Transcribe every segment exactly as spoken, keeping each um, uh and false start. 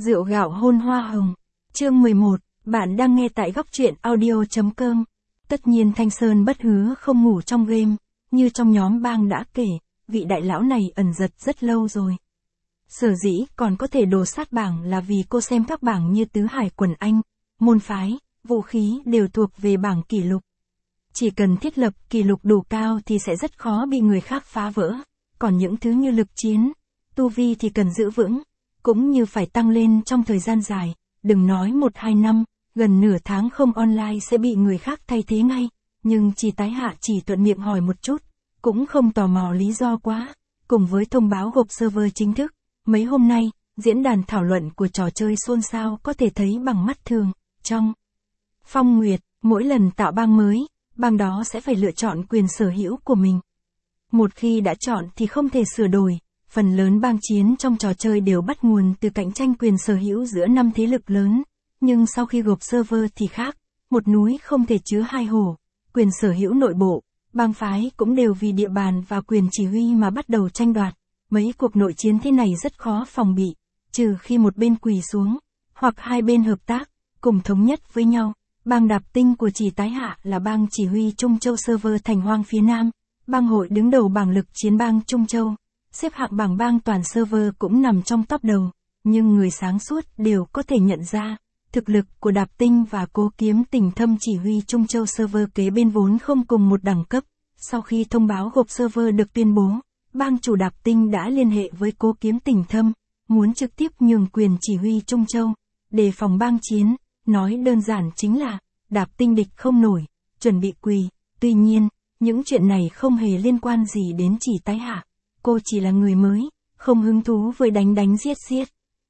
Rượu gạo hôn hoa hồng. Chương mười một, bạn đang nghe tại góc truyện audio.com. Tất nhiên Thanh Sơn bất hứa không ngủ trong game, như trong nhóm bang đã kể, vị đại lão này ẩn giật rất lâu rồi. Sở dĩ còn có thể đổ sát bảng là vì cô xem các bảng như tứ hải quần anh, môn phái, vũ khí đều thuộc về bảng kỷ lục. Chỉ cần thiết lập kỷ lục đủ cao thì sẽ rất khó bị người khác phá vỡ, còn những thứ như lực chiến, tu vi thì cần giữ vững, cũng như phải tăng lên trong thời gian dài, đừng nói một hai năm, gần nửa tháng không online sẽ bị người khác thay thế ngay, nhưng chỉ tái hạ chỉ thuận miệng hỏi một chút, cũng không tò mò lý do quá, cùng với thông báo gộp server chính thức, mấy hôm nay, diễn đàn thảo luận của trò chơi xôn xao có thể thấy bằng mắt thường, trong Phong Nguyệt, mỗi lần tạo bang mới, bang đó sẽ phải lựa chọn quyền sở hữu của mình. Một khi đã chọn thì không thể sửa đổi, phần lớn bang chiến trong trò chơi đều bắt nguồn từ cạnh tranh quyền sở hữu giữa năm thế lực lớn, nhưng sau khi gộp server thì khác, một núi không thể chứa hai hổ, quyền sở hữu nội bộ, bang phái cũng đều vì địa bàn và quyền chỉ huy mà bắt đầu tranh đoạt, mấy cuộc nội chiến thế này rất khó phòng bị, trừ khi một bên quỳ xuống, hoặc hai bên hợp tác, cùng thống nhất với nhau. Bang Đạp Tinh của Chỉ Tái Hạ là bang chỉ huy Trung Châu server Thành Hoang phía Nam, bang hội đứng đầu bảng lực chiến bang Trung Châu, xếp hạng bảng bang toàn server cũng nằm trong top đầu, nhưng người sáng suốt đều có thể nhận ra, thực lực của Đạp Tinh và Cố Kiếm Tình Thâm chỉ huy Trung Châu server kế bên vốn không cùng một đẳng cấp. Sau khi thông báo gộp server được tuyên bố, bang chủ Đạp Tinh đã liên hệ với Cố Kiếm Tình Thâm, muốn trực tiếp nhường quyền chỉ huy Trung Châu, đề phòng bang chiến. Nói đơn giản chính là, Đạp Tinh địch không nổi, chuẩn bị quỳ. Tuy nhiên, những chuyện này không hề liên quan gì đến Chỉ Tái Hạ. Cô chỉ là người mới, không hứng thú với đánh đánh giết giết.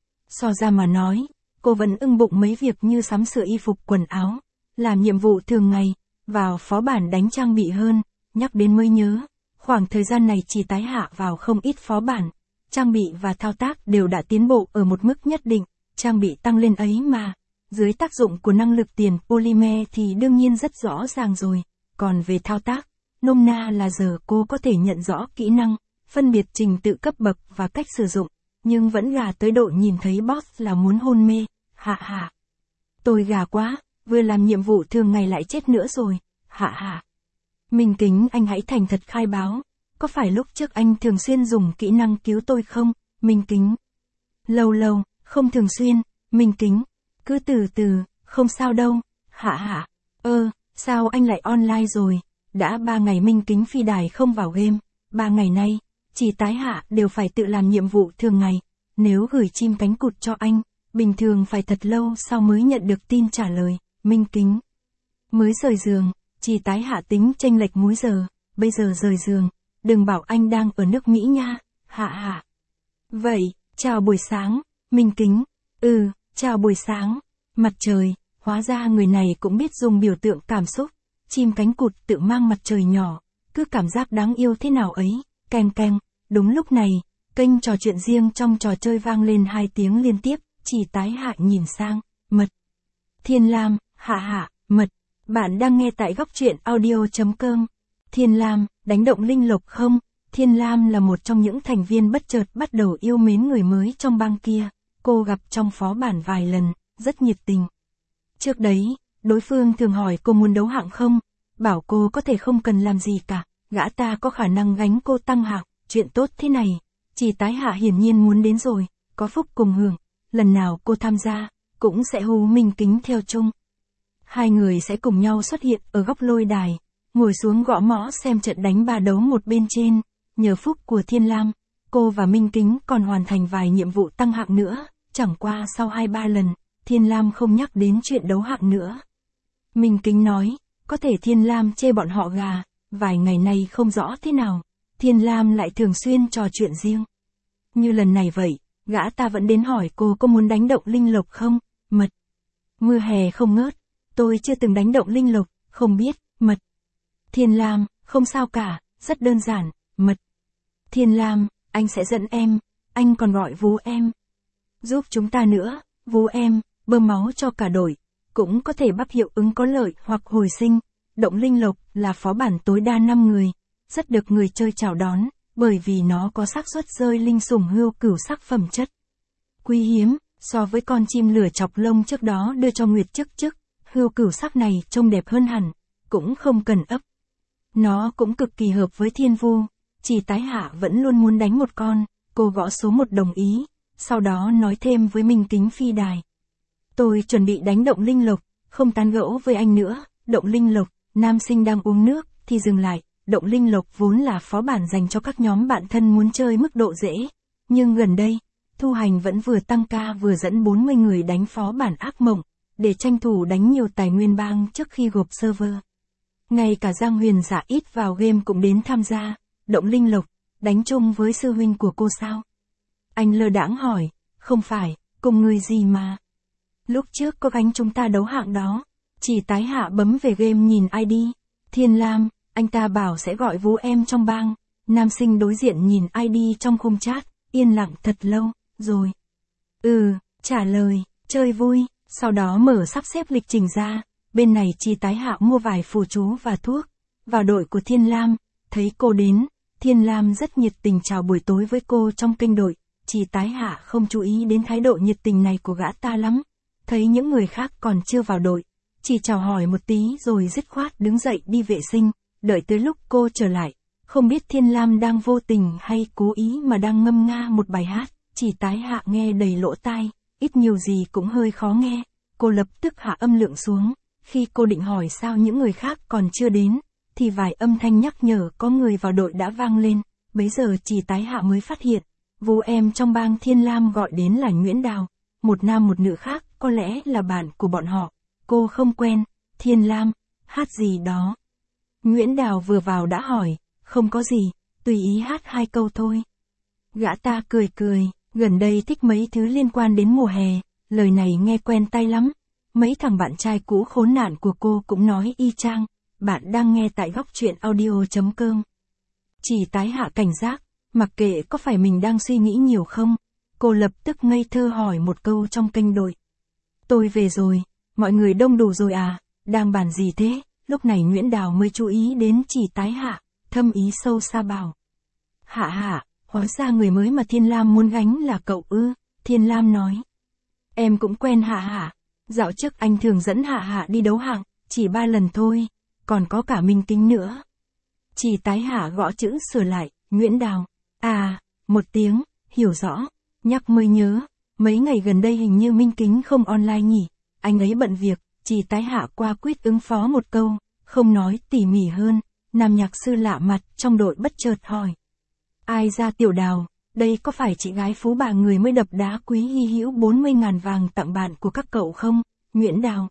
So ra mà nói, cô vẫn ưng bụng mấy việc như sắm sửa y phục quần áo, làm nhiệm vụ thường ngày, vào phó bản đánh trang bị hơn. Nhắc đến mới nhớ, khoảng thời gian này Chỉ Tái Hạ vào không ít phó bản, trang bị và thao tác đều đã tiến bộ ở một mức nhất định, trang bị tăng lên ấy mà. Dưới tác dụng của năng lực tiền polymer thì đương nhiên rất rõ ràng rồi, còn về thao tác, nôm na là giờ cô có thể nhận rõ kỹ năng, phân biệt trình tự cấp bậc và cách sử dụng, nhưng vẫn gà tới độ nhìn thấy boss là muốn hôn mê, hạ hạ. Tôi gà quá, vừa làm nhiệm vụ thường ngày lại chết nữa rồi, hạ hạ. Minh Kính, anh hãy thành thật khai báo, có phải lúc trước anh thường xuyên dùng kỹ năng cứu tôi không, Minh Kính? Lâu lâu, không thường xuyên, Minh Kính. Cứ từ từ, không sao đâu, hạ hạ. Ơ, sao anh lại online rồi? Đã ba ngày Minh Kính phi đài không vào game, ba ngày nay, Chỉ Tái Hạ đều phải tự làm nhiệm vụ thường ngày. Nếu gửi chim cánh cụt cho anh, bình thường phải thật lâu sau mới nhận được tin trả lời, Minh Kính. Mới rời giường, Chỉ Tái Hạ tính chênh lệch múi giờ, bây giờ rời giường, đừng bảo anh đang ở nước Mỹ nha, hạ hạ. Vậy, chào buổi sáng, Minh Kính. Ừ. Chào buổi sáng, mặt trời, hóa ra người này cũng biết dùng biểu tượng cảm xúc, chim cánh cụt tự mang mặt trời nhỏ, cứ cảm giác đáng yêu thế nào ấy, keng keng, đúng lúc này, kênh trò chuyện riêng trong trò chơi vang lên hai tiếng liên tiếp, Chỉ Tái Hạ nhìn sang, mật. Thiên Lam, hạ hạ, mật, bạn đang nghe tại góc truyện audio.com. Thiên Lam, đánh động linh lộc không? Thiên Lam là một trong những thành viên bất chợt bắt đầu yêu mến người mới trong bang kia. Cô gặp trong phó bản vài lần, rất nhiệt tình. Trước đấy, đối phương thường hỏi cô muốn đấu hạng không, bảo cô có thể không cần làm gì cả, gã ta có khả năng gánh cô tăng hạng, chuyện tốt thế này. Chỉ Tái Hạ hiển nhiên muốn đến rồi, có phúc cùng hưởng, lần nào cô tham gia, cũng sẽ hú Minh Kính theo chung. Hai người sẽ cùng nhau xuất hiện ở góc lôi đài, ngồi xuống gõ mõ xem trận đánh ba đấu một bên trên, nhờ phúc của Thiên Lam. Cô và Minh Kính còn hoàn thành vài nhiệm vụ tăng hạng nữa, chẳng qua sau hai ba lần, Thiên Lam không nhắc đến chuyện đấu hạng nữa. Minh Kính nói, có thể Thiên Lam chê bọn họ gà, vài ngày nay không rõ thế nào, Thiên Lam lại thường xuyên trò chuyện riêng. Như lần này vậy, gã ta vẫn đến hỏi cô có muốn đánh động linh lộc không, mật. Mưa hè không ngớt, tôi chưa từng đánh động linh lộc, không biết, mật. Thiên Lam, không sao cả, rất đơn giản, mật. Thiên Lam, anh sẽ dẫn em, anh còn gọi vú em. Giúp chúng ta nữa, vú em, bơm máu cho cả đội, cũng có thể bắp hiệu ứng có lợi hoặc hồi sinh. Động linh lộc là phó bản tối đa năm người, rất được người chơi chào đón, bởi vì nó có xác suất rơi linh sủng hươu cửu sắc phẩm chất. Quý hiếm, So với con chim lửa chọc lông trước đó đưa cho Nguyệt chức chức, hươu cửu sắc này trông đẹp hơn hẳn, cũng không cần ấp. Nó cũng cực kỳ hợp với Thiên Vu, chỉ Tái Hạ vẫn luôn muốn đánh một con, cô gõ số một đồng ý, sau đó nói thêm với Minh Kính Phi Đài. Tôi chuẩn bị đánh Động Linh Lộc, không tán gẫu với anh nữa. Động Linh Lộc, nam sinh đang uống nước, thì dừng lại. Động Linh Lộc vốn là phó bản dành cho các nhóm bạn thân muốn chơi mức độ dễ. Nhưng gần đây, Thu Hành vẫn vừa tăng ca vừa dẫn bốn mươi người đánh phó bản ác mộng, để tranh thủ đánh nhiều tài nguyên bang trước khi gộp server. Ngay cả Giang Huyền Giả ít vào game cũng đến tham gia. Động Linh Lộc, đánh chung với sư huynh của cô sao? Anh lơ đãng hỏi, không phải, cùng người gì mà. Lúc trước có gánh chúng ta đấu hạng đó. Chỉ Tái Hạ bấm về game nhìn i đê. Thiên Lam, anh ta bảo sẽ gọi Vũ em trong bang. Nam sinh đối diện nhìn i đê trong khung chat, yên lặng thật lâu, rồi. Ừ, trả lời, chơi vui, sau đó mở sắp xếp lịch trình ra. Bên này Chỉ Tái Hạ mua vài phù chú và thuốc. Vào đội của Thiên Lam, thấy cô đến, Thiên Lam rất nhiệt tình chào buổi tối với cô trong kênh đội. Chỉ Tái Hạ không chú ý đến thái độ nhiệt tình này của gã ta lắm. Thấy những người khác còn chưa vào đội, chỉ chào hỏi một tí rồi dứt khoát đứng dậy đi vệ sinh, đợi tới lúc cô trở lại. Không biết Thiên Lam đang vô tình hay cố ý mà đang ngâm nga một bài hát, Chỉ Tái Hạ nghe đầy lỗ tai, ít nhiều gì cũng hơi khó nghe. Cô lập tức hạ âm lượng xuống, khi cô định hỏi sao những người khác còn chưa đến, thì vài âm thanh nhắc nhở có người vào đội đã vang lên. Bấy giờ Chỉ Tái Hạ mới phát hiện, Vũ em trong bang Thiên Lam gọi đến là Nguyễn Đào, một nam một nữ khác, có lẽ là bạn của bọn họ. Cô không quen. Thiên Lam, hát gì đó? Nguyễn Đào vừa vào đã hỏi, không có gì, tùy ý hát hai câu thôi. Gã ta cười cười, gần đây thích mấy thứ liên quan đến mùa hè, lời này nghe quen tai lắm. Mấy thằng bạn trai cũ khốn nạn của cô cũng nói y chang. Bạn đang nghe tại góc truyện audio chấm com. Chỉ Tái Hạ cảnh giác, mặc kệ có phải mình đang suy nghĩ nhiều không, cô lập tức ngây thơ hỏi một câu trong kênh đội. Tôi về rồi, mọi người đông đủ rồi à, đang bàn gì thế? Lúc này Nguyễn Đào mới chú ý đến Chỉ Tái Hạ, thâm ý sâu xa bảo. Hạ hạ, hóa ra người mới mà Thiên Lam muốn gánh là cậu ư? Thiên Lam nói. Em cũng quen Hạ hạ, dạo trước anh thường dẫn Hạ hạ đi đấu hạng, chỉ ba lần thôi, còn có cả Minh Kính nữa. Chỉ Tái Hạ gõ chữ sửa lại, Nguyễn Đào. À, một tiếng, hiểu rõ, nhắc mới nhớ, mấy ngày gần đây hình như Minh Kính không online nhỉ, anh ấy bận việc. Chỉ Tái Hạ qua quyết ứng phó một câu, không nói tỉ mỉ hơn. Nam nhạc sư lạ mặt trong đội bất chợt hỏi. Ai ra Tiểu Đào, đây có phải chị gái phú bà người mới đập đá quý hy hữu bốn mươi ngàn vàng tặng bạn của các cậu không? Nguyễn Đào.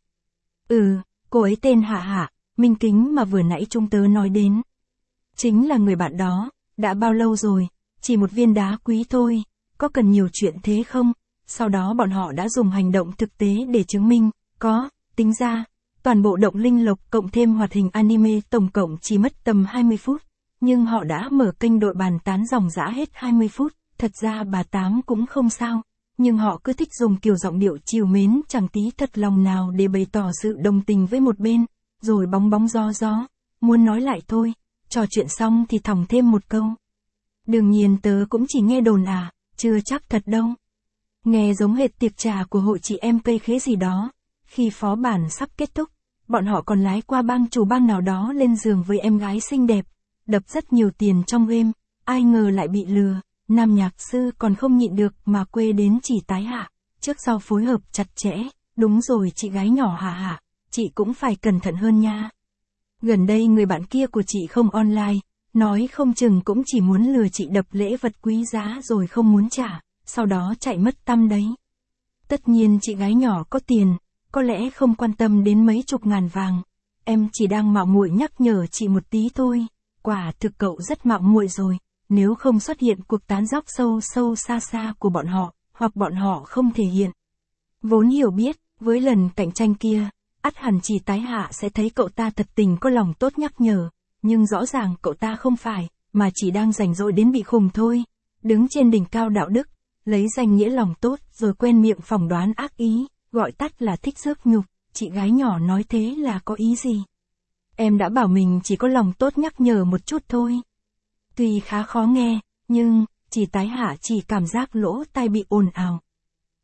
Ừ, cô ấy tên Hạ Hạ, Minh Kính mà vừa nãy chúng tớ nói đến. Chính là người bạn đó, đã bao lâu rồi, chỉ một viên đá quý thôi, có cần nhiều chuyện thế không? Sau đó bọn họ đã dùng hành động thực tế để chứng minh, có. Tính ra, toàn bộ Động Linh Lộc cộng thêm hoạt hình anime tổng cộng chỉ mất tầm hai mươi phút, nhưng họ đã mở kênh đội bàn tán ròng rã hết hai mươi phút, thật ra bà Tám cũng không sao, nhưng họ cứ thích dùng kiểu giọng điệu trìu mến chẳng tí thật lòng nào để bày tỏ sự đồng tình với một bên, rồi bóng bóng gió gió, muốn nói lại thôi, trò chuyện xong thì thòng thêm một câu. Đương nhiên tớ cũng chỉ nghe đồn à, chưa chắc thật đâu. Nghe giống hệt tiệc trà của hội chị em cây khế gì đó. Khi phó bản sắp kết thúc, bọn họ còn lái qua bang chủ bang nào đó lên giường với em gái xinh đẹp, đập rất nhiều tiền trong game, ai ngờ lại bị lừa. Nam nhạc sư còn không nhịn được mà quê đến Chỉ Tái Hạ, trước sau phối hợp chặt chẽ. Đúng rồi chị gái nhỏ Hạ Hạ, chị cũng phải cẩn thận hơn nha. Gần đây người bạn kia của chị không online, nói không chừng cũng chỉ muốn lừa chị đập lễ vật quý giá rồi không muốn trả, sau đó chạy mất tăm đấy. Tất nhiên chị gái nhỏ có tiền, có lẽ không quan tâm đến mấy chục ngàn vàng. Em chỉ đang mạo muội nhắc nhở chị một tí thôi. Quả thực cậu rất mạo muội rồi, nếu không xuất hiện cuộc tán dóc sâu sâu xa xa của bọn họ, hoặc bọn họ không thể hiện. Vốn hiểu biết, với lần cạnh tranh kia, ắt hẳn Chỉ Tái Hạ sẽ thấy cậu ta thật tình có lòng tốt nhắc nhở, nhưng rõ ràng cậu ta không phải, mà chỉ đang rảnh rỗi đến bị khùng thôi. Đứng trên đỉnh cao đạo đức, lấy danh nghĩa lòng tốt rồi quen miệng phỏng đoán ác ý, gọi tắt là thích rước nhục. Chị gái nhỏ nói thế là có ý gì? Em đã bảo mình chỉ có lòng tốt nhắc nhở một chút thôi. Tuy khá khó nghe, nhưng Chỉ Tái Hạ chỉ cảm giác lỗ tai bị ồn ào.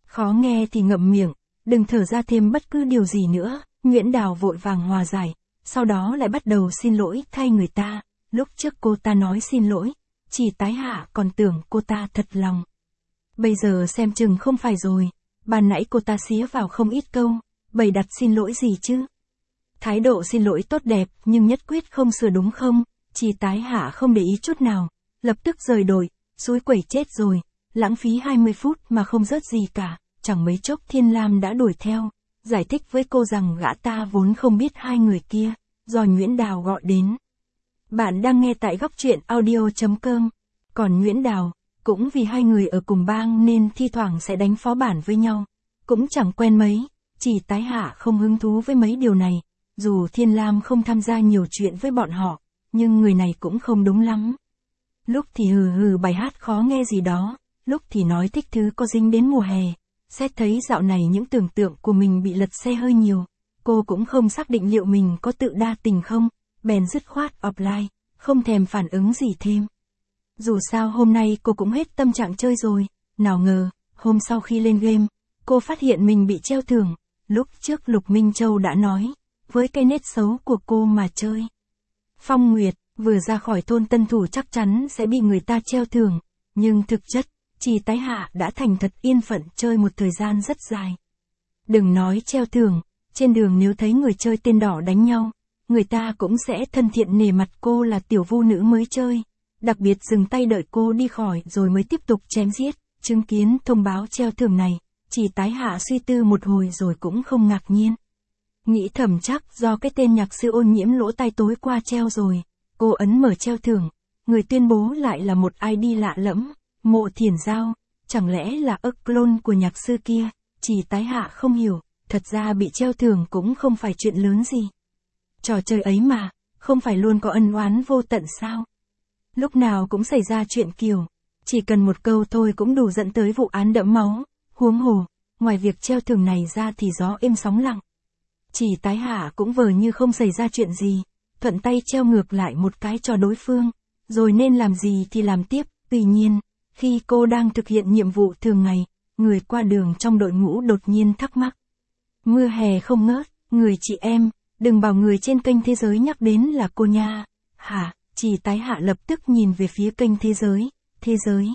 Khó nghe thì ngậm miệng, đừng thở ra thêm bất cứ điều gì nữa, Nguyễn Đào vội vàng hòa giải, sau đó lại bắt đầu xin lỗi thay người ta, lúc trước cô ta nói xin lỗi, chỉ Tái Hạ còn tưởng cô ta thật lòng. Bây giờ xem chừng không phải rồi, ban nãy cô ta xía vào không ít câu, bày đặt xin lỗi gì chứ. Thái độ xin lỗi tốt đẹp nhưng nhất quyết không sửa đúng không, chỉ Tái Hạ không để ý chút nào, lập tức rời đội, xúi quẩy chết rồi, lãng phí hai mươi phút mà không rớt gì cả, chẳng mấy chốc Thiên Lam đã đuổi theo, giải thích với cô rằng gã ta vốn không biết hai người kia, do Nguyễn Đào gọi đến. Bạn đang nghe tại góc truyện audio chấm com, còn Nguyễn Đào, cũng vì hai người ở cùng bang nên thi thoảng sẽ đánh phó bản với nhau, cũng chẳng quen mấy, chỉ Tái Hạ không hứng thú với mấy điều này, dù Thiên Lam không tham gia nhiều chuyện với bọn họ, nhưng người này cũng không đúng lắm. Lúc thì hừ hừ bài hát khó nghe gì đó, lúc thì nói thích thứ có dính đến mùa hè. Xét thấy dạo này những tưởng tượng của mình bị lật xe hơi nhiều, cô cũng không xác định liệu mình có tự đa tình không, bèn dứt khoát offline, không thèm phản ứng gì thêm. Dù sao hôm nay cô cũng hết tâm trạng chơi rồi, nào ngờ, hôm sau khi lên game, cô phát hiện mình bị treo thưởng, lúc trước Lục Minh Châu đã nói, với cái nết xấu của cô mà chơi. Phong Nguyệt, vừa ra khỏi thôn Tân Thủ chắc chắn sẽ bị người ta treo thưởng, nhưng thực chất, chỉ Tái Hạ đã thành thật yên phận chơi một thời gian rất dài. Đừng nói treo thưởng, trên đường nếu thấy người chơi tên đỏ đánh nhau, người ta cũng sẽ thân thiện nể mặt cô là tiểu vu nữ mới chơi, đặc biệt dừng tay đợi cô đi khỏi rồi mới tiếp tục chém giết. Chứng kiến thông báo treo thưởng này, chỉ Tái Hạ suy tư một hồi rồi cũng không ngạc nhiên. Nghĩ thầm chắc do cái tên nhạc sư Ôn Nhiễm lỗ tai tối qua treo rồi, cô ấn mở treo thưởng, người tuyên bố lại là một i đê lạ lẫm. Mộ Thiển Giao, chẳng lẽ là ức clone của nhạc sư kia, chỉ Tái Hạ không hiểu, thật ra bị treo thưởng cũng không phải chuyện lớn gì. Trò chơi ấy mà, không phải luôn có ân oán vô tận sao? Lúc nào cũng xảy ra chuyện kiểu, chỉ cần một câu thôi cũng đủ dẫn tới vụ án đẫm máu, huống hồ, ngoài việc treo thưởng này ra thì gió êm sóng lặng. Chỉ Tái Hạ cũng vờ như không xảy ra chuyện gì, thuận tay treo ngược lại một cái cho đối phương, rồi nên làm gì thì làm tiếp, tuy nhiên, khi cô đang thực hiện nhiệm vụ thường ngày, người qua đường trong đội ngũ đột nhiên thắc mắc. Mưa hè không ngớt, người chị em, đừng bảo người trên kênh Thế Giới nhắc đến là cô nha. Hả, chỉ Tái Hạ lập tức nhìn về phía kênh Thế Giới, Thế Giới.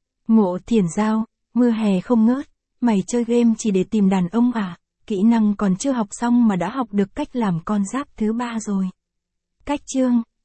Mộ Thiển Giao, mưa hè không ngớt, mày chơi game chỉ để tìm đàn ông à, kỹ năng còn chưa học xong mà đã học được cách làm con giáp thứ ba rồi. Cách chương,